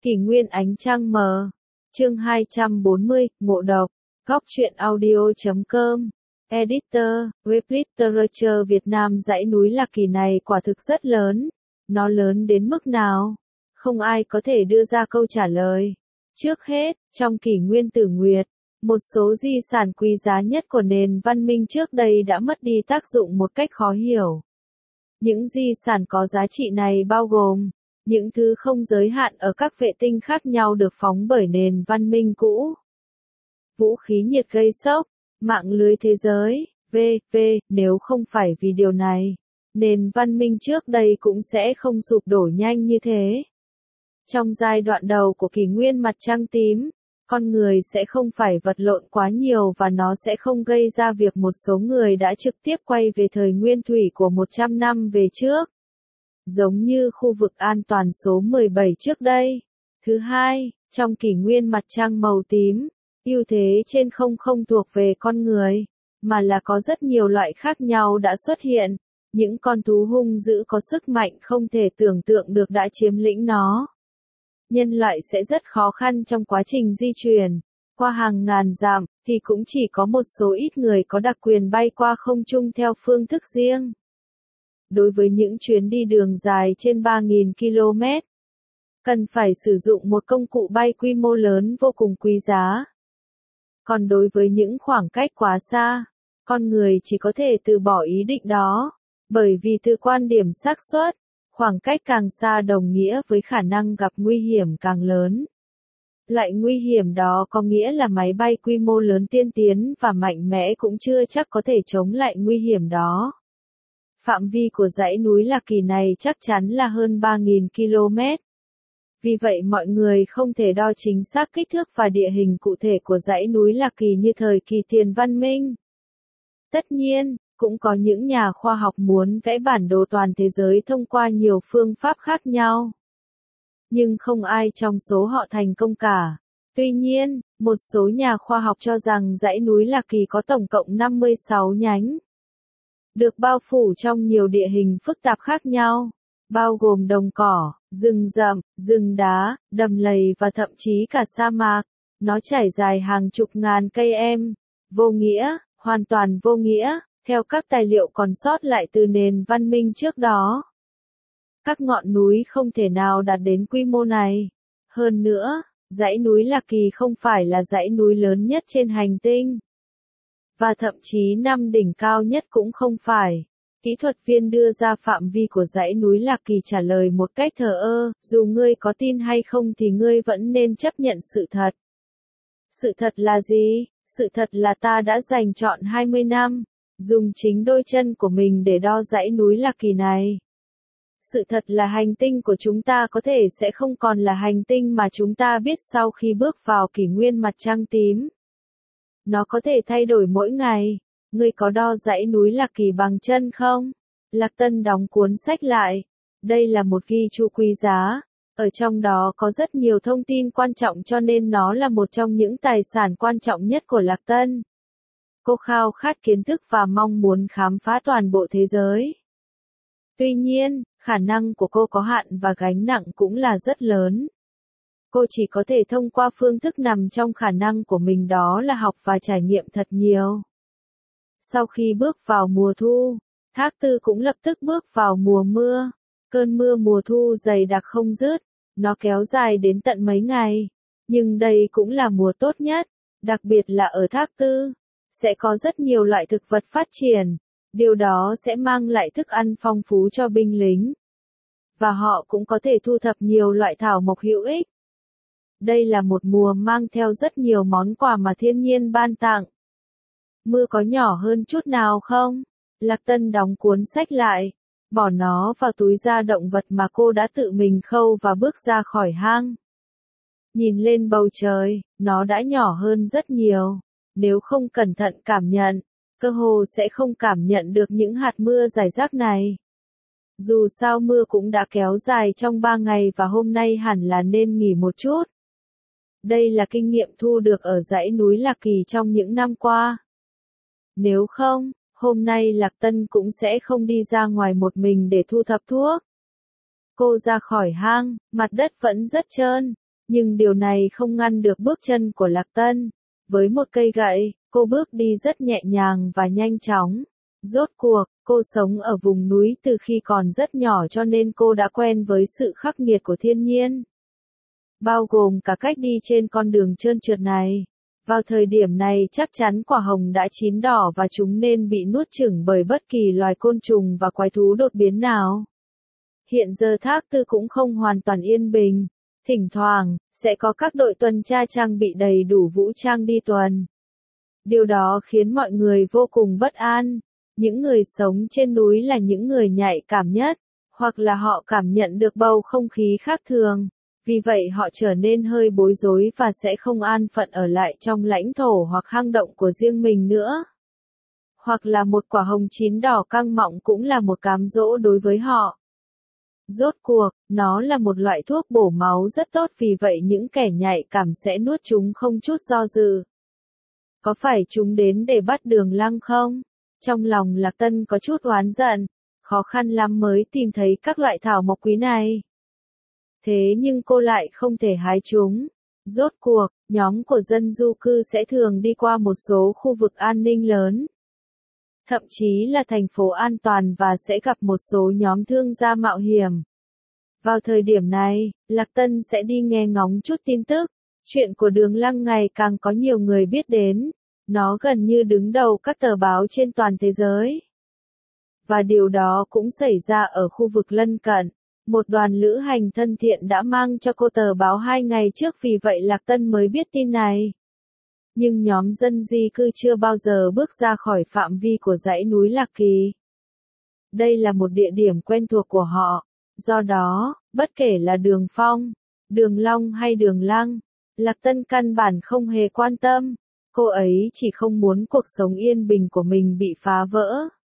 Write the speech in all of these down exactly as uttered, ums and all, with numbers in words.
Kỷ nguyên ánh trăng mờ. Chương hai trăm bốn mươi, ngộ độc. Góc truyện audio chấm com. Editor, Web Literature Việt Nam. Dãy núi Lạc Kỳ này quả thực rất lớn. Nó lớn đến mức nào? Không ai có thể đưa ra câu trả lời. Trước hết, trong kỷ nguyên Tử Nguyệt, một số di sản quý giá nhất của nền văn minh trước đây đã mất đi tác dụng một cách khó hiểu. Những di sản có giá trị này bao gồm những thứ không giới hạn ở các vệ tinh khác nhau được phóng bởi nền văn minh cũ. Vũ khí nhiệt gây sốc, mạng lưới thế giới, vân vân Nếu không phải vì điều này, nền văn minh trước đây cũng sẽ không sụp đổ nhanh như thế. Trong giai đoạn đầu của kỷ nguyên mặt trăng tím, con người sẽ không phải vật lộn quá nhiều và nó sẽ không gây ra việc một số người đã trực tiếp quay về thời nguyên thủy của một trăm năm về trước. Giống như khu vực an toàn số mười bảy trước đây. Thứ hai, trong kỷ nguyên mặt trăng màu tím, ưu thế trên không không thuộc về con người, mà là có rất nhiều loại khác nhau đã xuất hiện. Những con thú hung dữ có sức mạnh không thể tưởng tượng được đã chiếm lĩnh nó. Nhân loại sẽ rất khó khăn trong quá trình di chuyển qua hàng ngàn dặm, thì cũng chỉ có một số ít người có đặc quyền bay qua không trung theo phương thức riêng. Đối với những chuyến đi đường dài trên ba nghìn ki lô mét, cần phải sử dụng một công cụ bay quy mô lớn vô cùng quý giá. Còn đối với những khoảng cách quá xa, con người chỉ có thể từ bỏ ý định đó, bởi vì từ quan điểm xác suất, khoảng cách càng xa đồng nghĩa với khả năng gặp nguy hiểm càng lớn. Loại nguy hiểm đó có nghĩa là máy bay quy mô lớn tiên tiến và mạnh mẽ cũng chưa chắc có thể chống lại nguy hiểm đó. Phạm vi của dãy núi Lạc Kỳ này chắc chắn là hơn ba nghìn ki lô mét. Vì vậy mọi người không thể đo chính xác kích thước và địa hình cụ thể của dãy núi Lạc Kỳ như thời kỳ tiền văn minh. Tất nhiên, cũng có những nhà khoa học muốn vẽ bản đồ toàn thế giới thông qua nhiều phương pháp khác nhau. Nhưng không ai trong số họ thành công cả. Tuy nhiên, một số nhà khoa học cho rằng dãy núi Lạc Kỳ có tổng cộng năm mươi sáu nhánh, được bao phủ trong nhiều địa hình phức tạp khác nhau, bao gồm đồng cỏ, rừng rậm, rừng đá, đầm lầy và thậm chí cả sa mạc. Nó trải dài hàng chục ngàn cây em. Vô nghĩa, hoàn toàn vô nghĩa, theo các tài liệu còn sót lại từ nền văn minh trước đó. Các ngọn núi không thể nào đạt đến quy mô này. Hơn nữa, dãy núi Lạc Kỳ không phải là dãy núi lớn nhất trên hành tinh. Và thậm chí năm đỉnh cao nhất cũng không phải. Kỹ thuật viên đưa ra phạm vi của dãy núi Lạc Kỳ trả lời một cách thờ ơ, dù ngươi có tin hay không thì ngươi vẫn nên chấp nhận sự thật. Sự thật là gì? Sự thật là ta đã dành trọn hai mươi năm, dùng chính đôi chân của mình để đo dãy núi Lạc Kỳ này. Sự thật là hành tinh của chúng ta có thể sẽ không còn là hành tinh mà chúng ta biết sau khi bước vào kỷ nguyên mặt trăng tím. Nó có thể thay đổi mỗi ngày. Ngươi có đo dãy núi Lạc Kỳ bằng chân không? Lạc Tân đóng cuốn sách lại. Đây là một ghi chú quý giá. Ở trong đó có rất nhiều thông tin quan trọng cho nên nó là một trong những tài sản quan trọng nhất của Lạc Tân. Cô khao khát kiến thức và mong muốn khám phá toàn bộ thế giới. Tuy nhiên, khả năng của cô có hạn và gánh nặng cũng là rất lớn. Cô chỉ có thể thông qua phương thức nằm trong khả năng của mình, đó là học và trải nghiệm thật nhiều. Sau khi bước vào mùa thu, Thác Tư cũng lập tức bước vào mùa mưa. Cơn mưa mùa thu dày đặc không dứt, nó kéo dài đến tận mấy ngày. Nhưng đây cũng là mùa tốt nhất, đặc biệt là ở Thác Tư. Sẽ có rất nhiều loại thực vật phát triển. Điều đó sẽ mang lại thức ăn phong phú cho binh lính. Và họ cũng có thể thu thập nhiều loại thảo mộc hữu ích. Đây là một mùa mang theo rất nhiều món quà mà thiên nhiên ban tặng. Mưa có nhỏ hơn chút nào không? Lạc Tân đóng cuốn sách lại, bỏ nó vào túi da động vật mà cô đã tự mình khâu và bước ra khỏi hang. Nhìn lên bầu trời, nó đã nhỏ hơn rất nhiều. Nếu không cẩn thận cảm nhận, cơ hồ sẽ không cảm nhận được những hạt mưa rải rác này. Dù sao mưa cũng đã kéo dài trong ba ngày và hôm nay hẳn là nên nghỉ một chút. Đây là kinh nghiệm thu được ở dãy núi Lạc Kỳ trong những năm qua. Nếu không, hôm nay Lạc Tân cũng sẽ không đi ra ngoài một mình để thu thập thuốc. Cô ra khỏi hang, mặt đất vẫn rất trơn. Nhưng điều này không ngăn được bước chân của Lạc Tân. Với một cây gậy, cô bước đi rất nhẹ nhàng và nhanh chóng. Rốt cuộc, cô sống ở vùng núi từ khi còn rất nhỏ cho nên cô đã quen với sự khắc nghiệt của thiên nhiên. Bao gồm cả cách đi trên con đường trơn trượt này. Vào thời điểm này chắc chắn quả hồng đã chín đỏ và chúng nên bị nuốt chửng bởi bất kỳ loài côn trùng và quái thú đột biến nào. Hiện giờ thác tư cũng không hoàn toàn yên bình. Thỉnh thoảng, sẽ có các đội tuần tra trang bị đầy đủ vũ trang đi tuần. Điều đó khiến mọi người vô cùng bất an. Những người sống trên núi là những người nhạy cảm nhất, hoặc là họ cảm nhận được bầu không khí khác thường. Vì vậy họ trở nên hơi bối rối và sẽ không an phận ở lại trong lãnh thổ hoặc hang động của riêng mình nữa. Hoặc là một quả hồng chín đỏ căng mọng cũng là một cám dỗ đối với họ. Rốt cuộc, nó là một loại thuốc bổ máu rất tốt vì vậy những kẻ nhạy cảm sẽ nuốt chúng không chút do dự. Có phải chúng đến để bắt Đường Lăng không? Trong lòng Lạc Tân có chút oán giận, khó khăn lắm mới tìm thấy các loại thảo mộc quý này. Thế nhưng cô lại không thể hái chúng. Rốt cuộc, nhóm của dân du cư sẽ thường đi qua một số khu vực an ninh lớn. Thậm chí là thành phố an toàn và sẽ gặp một số nhóm thương gia mạo hiểm. Vào thời điểm này, Lạc Tân sẽ đi nghe ngóng chút tin tức. Chuyện của Đường Lăng ngày càng có nhiều người biết đến. Nó gần như đứng đầu các tờ báo trên toàn thế giới. Và điều đó cũng xảy ra ở khu vực lân cận. Một đoàn lữ hành thân thiện đã mang cho cô tờ báo hai ngày trước vì vậy Lạc Tân mới biết tin này. Nhưng nhóm dân di cư chưa bao giờ bước ra khỏi phạm vi của dãy núi Lạc Kỳ. Đây là một địa điểm quen thuộc của họ. Do đó, bất kể là Đường Phong, Đường Long hay Đường Lăng, Lạc Tân căn bản không hề quan tâm. Cô ấy chỉ không muốn cuộc sống yên bình của mình bị phá vỡ.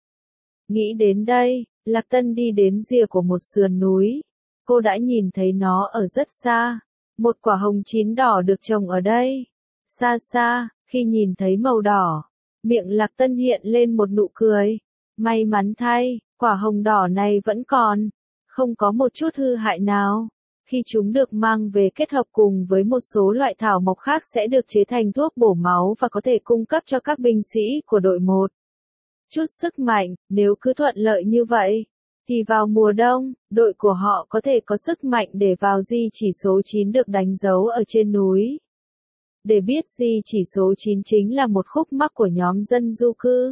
Nghĩ đến đây, Lạc Tân đi đến rìa của một sườn núi. Cô đã nhìn thấy nó ở rất xa. Một quả hồng chín đỏ được trồng ở đây. Xa xa, khi nhìn thấy màu đỏ, miệng Lạc Tân hiện lên một nụ cười. May mắn thay, quả hồng đỏ này vẫn còn, không có một chút hư hại nào. Khi chúng được mang về kết hợp cùng với một số loại thảo mộc khác sẽ được chế thành thuốc bổ máu và có thể cung cấp cho các binh sĩ của đội một chút sức mạnh. Nếu cứ thuận lợi như vậy, thì vào mùa đông, đội của họ có thể có sức mạnh để vào di chỉ số chín được đánh dấu ở trên núi. Để biết di chỉ số chín chính là một khúc mắc của nhóm dân du cư.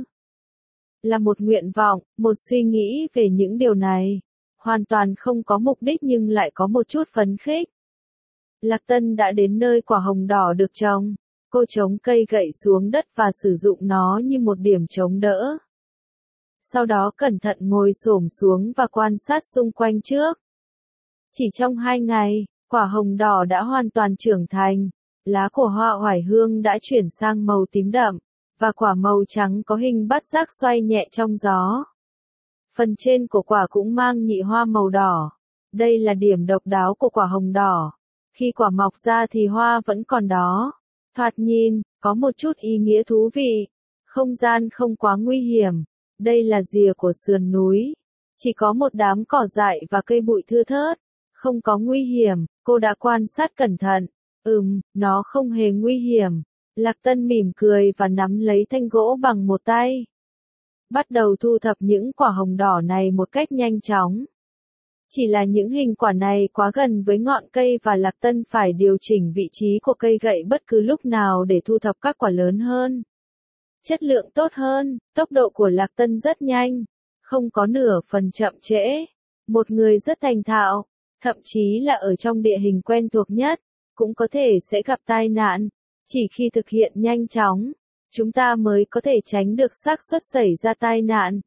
Là một nguyện vọng, một suy nghĩ về những điều này. Hoàn toàn không có mục đích nhưng lại có một chút phấn khích. Lạc Tân đã đến nơi quả hồng đỏ được trồng. Cô chống cây gậy xuống đất và sử dụng nó như một điểm chống đỡ. Sau đó cẩn thận ngồi xổm xuống và quan sát xung quanh trước. Chỉ trong hai ngày, quả hồng đỏ đã hoàn toàn trưởng thành. Lá của hoa oải hương đã chuyển sang màu tím đậm, và quả màu trắng có hình bát giác xoay nhẹ trong gió. Phần trên của quả cũng mang nhị hoa màu đỏ. Đây là điểm độc đáo của quả hồng đỏ. Khi quả mọc ra thì hoa vẫn còn đó. Thoạt nhìn, có một chút ý nghĩa thú vị. Không gian không quá nguy hiểm. Đây là rìa của sườn núi. Chỉ có một đám cỏ dại và cây bụi thưa thớt. Không có nguy hiểm, cô đã quan sát cẩn thận. Ừm, nó không hề nguy hiểm. Lạc Tân mỉm cười và nắm lấy thanh gỗ bằng một tay. Bắt đầu thu thập những quả hồng đỏ này một cách nhanh chóng. Chỉ là những hình quả này quá gần với ngọn cây và Lạc Tân phải điều chỉnh vị trí của cây gậy bất cứ lúc nào để thu thập các quả lớn hơn. Chất lượng tốt hơn, tốc độ của Lạc Tân rất nhanh, không có nửa phần chậm trễ. Một người rất thành thạo, thậm chí là ở trong địa hình quen thuộc nhất, cũng có thể sẽ gặp tai nạn. Chỉ khi thực hiện nhanh chóng, chúng ta mới có thể tránh được xác suất xảy ra tai nạn.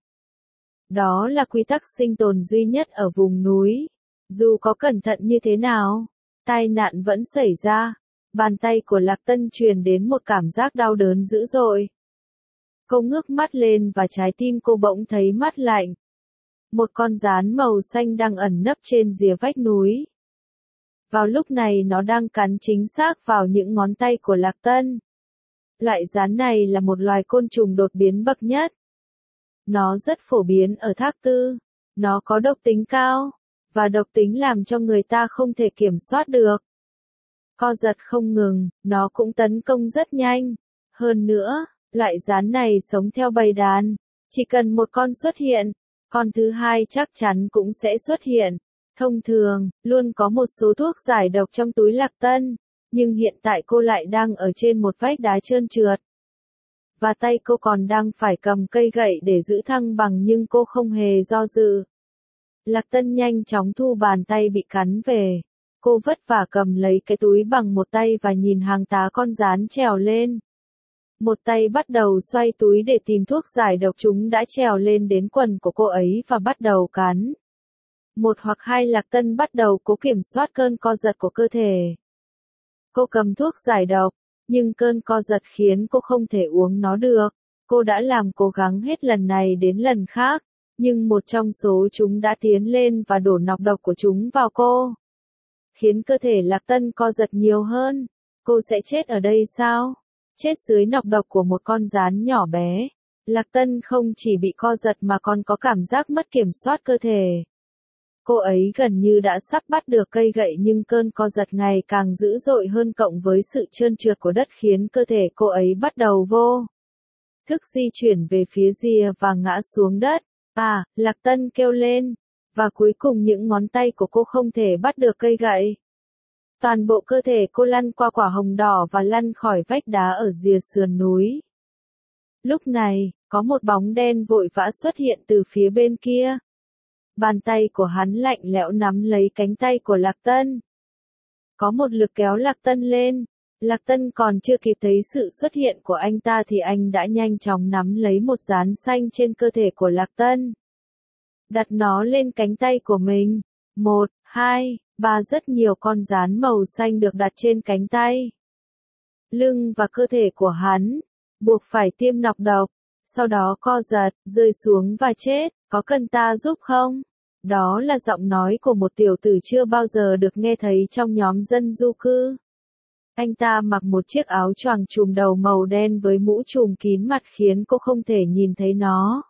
Đó là quy tắc sinh tồn duy nhất ở vùng núi. Dù có cẩn thận như thế nào, tai nạn vẫn xảy ra. Bàn tay của Lạc Tân truyền đến một cảm giác đau đớn dữ dội. Cô ngước mắt lên và trái tim cô bỗng thấy mát lạnh. Một con gián màu xanh đang ẩn nấp trên rìa vách núi. Vào lúc này nó đang cắn chính xác vào những ngón tay của Lạc Tân. Loại gián này là một loài côn trùng đột biến bậc nhất. Nó rất phổ biến ở Thác Tư. Nó có độc tính cao, và độc tính làm cho người ta không thể kiểm soát được. co giật không ngừng, nó cũng tấn công rất nhanh. Hơn nữa, loại rán này sống theo bầy đàn, chỉ cần một con xuất hiện, con thứ hai chắc chắn cũng sẽ xuất hiện. Thông thường, luôn có một số thuốc giải độc trong túi Lạc Tân, nhưng hiện tại cô lại đang ở trên một vách đá trơn trượt. Và tay cô còn đang phải cầm cây gậy để giữ thăng bằng nhưng cô không hề do dự. Lạc Tân nhanh chóng thu bàn tay bị cắn về. Cô vất vả cầm lấy cái túi bằng một tay và nhìn hàng tá con gián trèo lên. Một tay bắt đầu xoay túi để tìm thuốc giải độc, chúng đã trèo lên đến quần của cô ấy và bắt đầu cắn. Một hoặc hai, Lạc Tân bắt đầu cố kiểm soát cơn co giật của cơ thể. Cô cầm thuốc giải độc, nhưng cơn co giật khiến cô không thể uống nó được. Cô đã làm cố gắng hết lần này đến lần khác, nhưng một trong số chúng đã tiến lên và đổ nọc độc của chúng vào cô, khiến cơ thể Lạc Tân co giật nhiều hơn. Cô sẽ chết ở đây sao? Chết dưới nọc độc của một con gián nhỏ bé. Lạc Tân không chỉ bị co giật mà còn có cảm giác mất kiểm soát cơ thể. Cô ấy gần như đã sắp bắt được cây gậy nhưng cơn co giật ngày càng dữ dội hơn cộng với sự trơn trượt của đất khiến cơ thể cô ấy bắt đầu vô thức di chuyển về phía rìa và ngã xuống đất. À, Lạc Tân kêu lên. Và cuối cùng những ngón tay của cô không thể bắt được cây gậy. Toàn bộ cơ thể cô lăn qua quả hồng đỏ và lăn khỏi vách đá ở rìa sườn núi. Lúc này, có một bóng đen vội vã xuất hiện từ phía bên kia. Bàn tay của hắn lạnh lẽo nắm lấy cánh tay của Lạc Tân. Có một lực kéo Lạc Tân lên. Lạc Tân còn chưa kịp thấy sự xuất hiện của anh ta thì anh đã nhanh chóng nắm lấy một dán xanh trên cơ thể của Lạc Tân. Đặt nó lên cánh tay của mình. Một, hai, ba, rất nhiều con gián màu xanh được đặt trên cánh tay, lưng và cơ thể của hắn. Buộc phải tiêm nọc độc. Sau đó co giật, rơi xuống và chết. Có cần ta giúp không? Đó là giọng nói của một tiểu tử chưa bao giờ được nghe thấy trong nhóm dân du cư. Anh ta mặc một chiếc áo choàng trùm đầu màu đen với mũ trùm kín mặt khiến cô không thể nhìn thấy nó.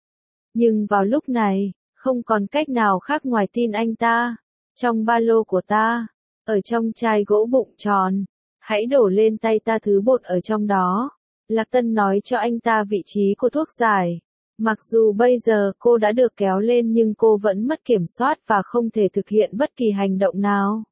Nhưng vào lúc này, không còn cách nào khác ngoài tin anh ta. Trong ba lô của ta, ở trong chai gỗ bụng tròn, hãy đổ lên tay ta thứ bột ở trong đó. Lạc Tân nói cho anh ta vị trí của thuốc giải. Mặc dù bây giờ cô đã được kéo lên nhưng cô vẫn mất kiểm soát và không thể thực hiện bất kỳ hành động nào.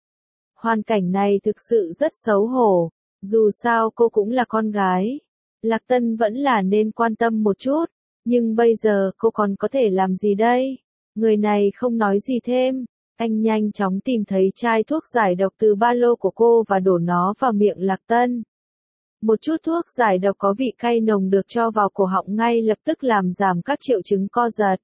Hoàn cảnh này thực sự rất xấu hổ. Dù sao cô cũng là con gái. Lạc Tân vẫn là nên quan tâm một chút. Nhưng bây giờ cô còn có thể làm gì đây? Người này không nói gì thêm. Anh nhanh chóng tìm thấy chai thuốc giải độc từ ba lô của cô và đổ nó vào miệng Lạc Tân. Một chút thuốc giải độc có vị cay nồng được cho vào cổ họng ngay lập tức làm giảm các triệu chứng co giật.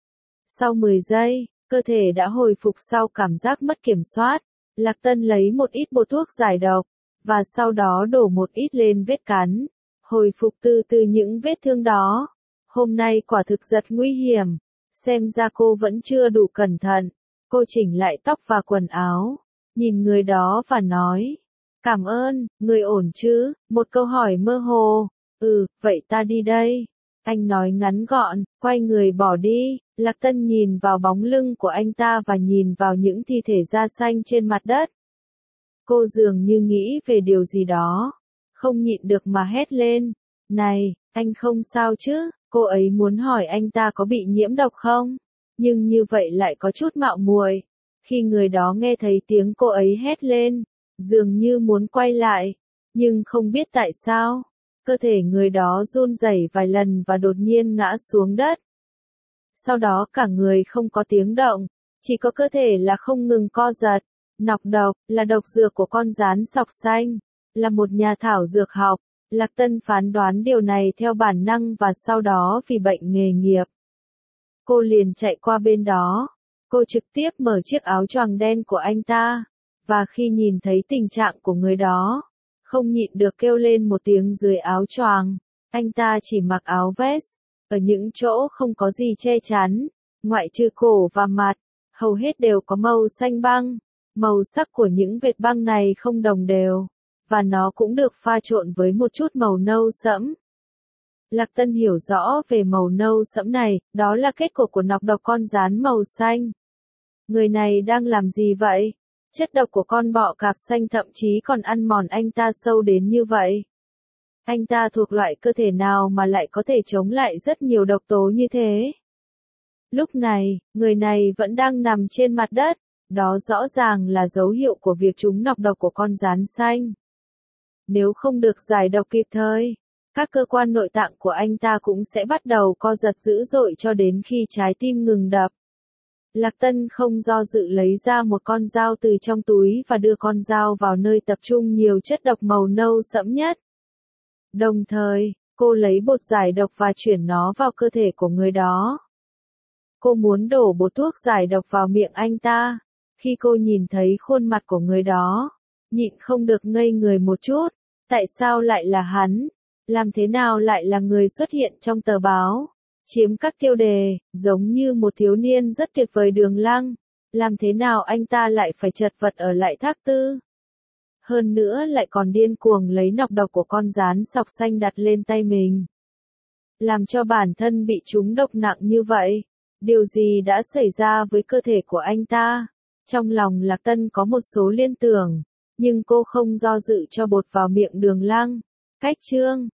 Sau mười giây, cơ thể đã hồi phục sau cảm giác mất kiểm soát. Lạc Tân lấy một ít bột thuốc giải độc, và sau đó đổ một ít lên vết cắn. Hồi phục từ từ những vết thương đó. Hôm nay quả thực rất nguy hiểm. Xem ra cô vẫn chưa đủ cẩn thận. Cô chỉnh lại tóc và quần áo. Nhìn người đó và nói. Cảm ơn, người ổn chứ? Một câu hỏi mơ hồ. Ừ, vậy ta đi đây. Anh nói ngắn gọn, quay người bỏ đi. Lạc Tân nhìn vào bóng lưng của anh ta và nhìn vào những thi thể da xanh trên mặt đất. Cô dường như nghĩ về điều gì đó. Không nhịn được mà hét lên. Này, anh không sao chứ? Cô ấy muốn hỏi anh ta có bị nhiễm độc không? Nhưng như vậy lại có chút mạo muội. Khi người đó nghe thấy tiếng cô ấy hét lên, dường như muốn quay lại, nhưng không biết tại sao, cơ thể người đó run rẩy vài lần và đột nhiên ngã xuống đất. Sau đó cả người không có tiếng động, chỉ có cơ thể là không ngừng co giật. Nọc độc là độc dược của con gián sọc xanh, là một nhà thảo dược học. Lạc Tân phán đoán điều này theo bản năng và sau đó vì bệnh nghề nghiệp. Cô liền chạy qua bên đó. Cô trực tiếp mở chiếc áo choàng đen của anh ta. Và khi nhìn thấy tình trạng của người đó, không nhịn được kêu lên một tiếng dưới áo choàng. Anh ta chỉ mặc áo vest, ở những chỗ không có gì che chắn, ngoại trừ cổ và mặt, hầu hết đều có màu xanh băng. Màu sắc của những vệt băng này không đồng đều, và nó cũng được pha trộn với một chút màu nâu sẫm. Lạc Tân hiểu rõ về màu nâu sẫm này, đó là kết quả của nọc độc con gián màu xanh. Người này đang làm gì vậy? Chất độc của con bọ cạp xanh thậm chí còn ăn mòn anh ta sâu đến như vậy. Anh ta thuộc loại cơ thể nào mà lại có thể chống lại rất nhiều độc tố như thế? Lúc này, người này vẫn đang nằm trên mặt đất, đó rõ ràng là dấu hiệu của việc trúng nọc độc của con gián xanh. Nếu không được giải độc kịp thời, các cơ quan nội tạng của anh ta cũng sẽ bắt đầu co giật dữ dội cho đến khi trái tim ngừng đập. Lạc Tân không do dự lấy ra một con dao từ trong túi và đưa con dao vào nơi tập trung nhiều chất độc màu nâu sẫm nhất. Đồng thời, cô lấy bột giải độc và chuyển nó vào cơ thể của người đó. Cô muốn đổ bột thuốc giải độc vào miệng anh ta. Khi cô nhìn thấy khuôn mặt của người đó, nhịn không được ngây người một chút. Tại sao lại là hắn? Làm thế nào lại là người xuất hiện trong tờ báo? Chiếm các tiêu đề, giống như một thiếu niên rất tuyệt vời Đường Lăng. Làm thế nào anh ta lại phải chật vật ở lại Thác Tư? Hơn nữa lại còn điên cuồng lấy nọc độc của con gián sọc xanh đặt lên tay mình. Làm cho bản thân bị trúng độc nặng như vậy. Điều gì đã xảy ra với cơ thể của anh ta? Trong lòng Lạc Tân có một số liên tưởng, nhưng cô không do dự cho bột vào miệng Đường Lăng. Cách chương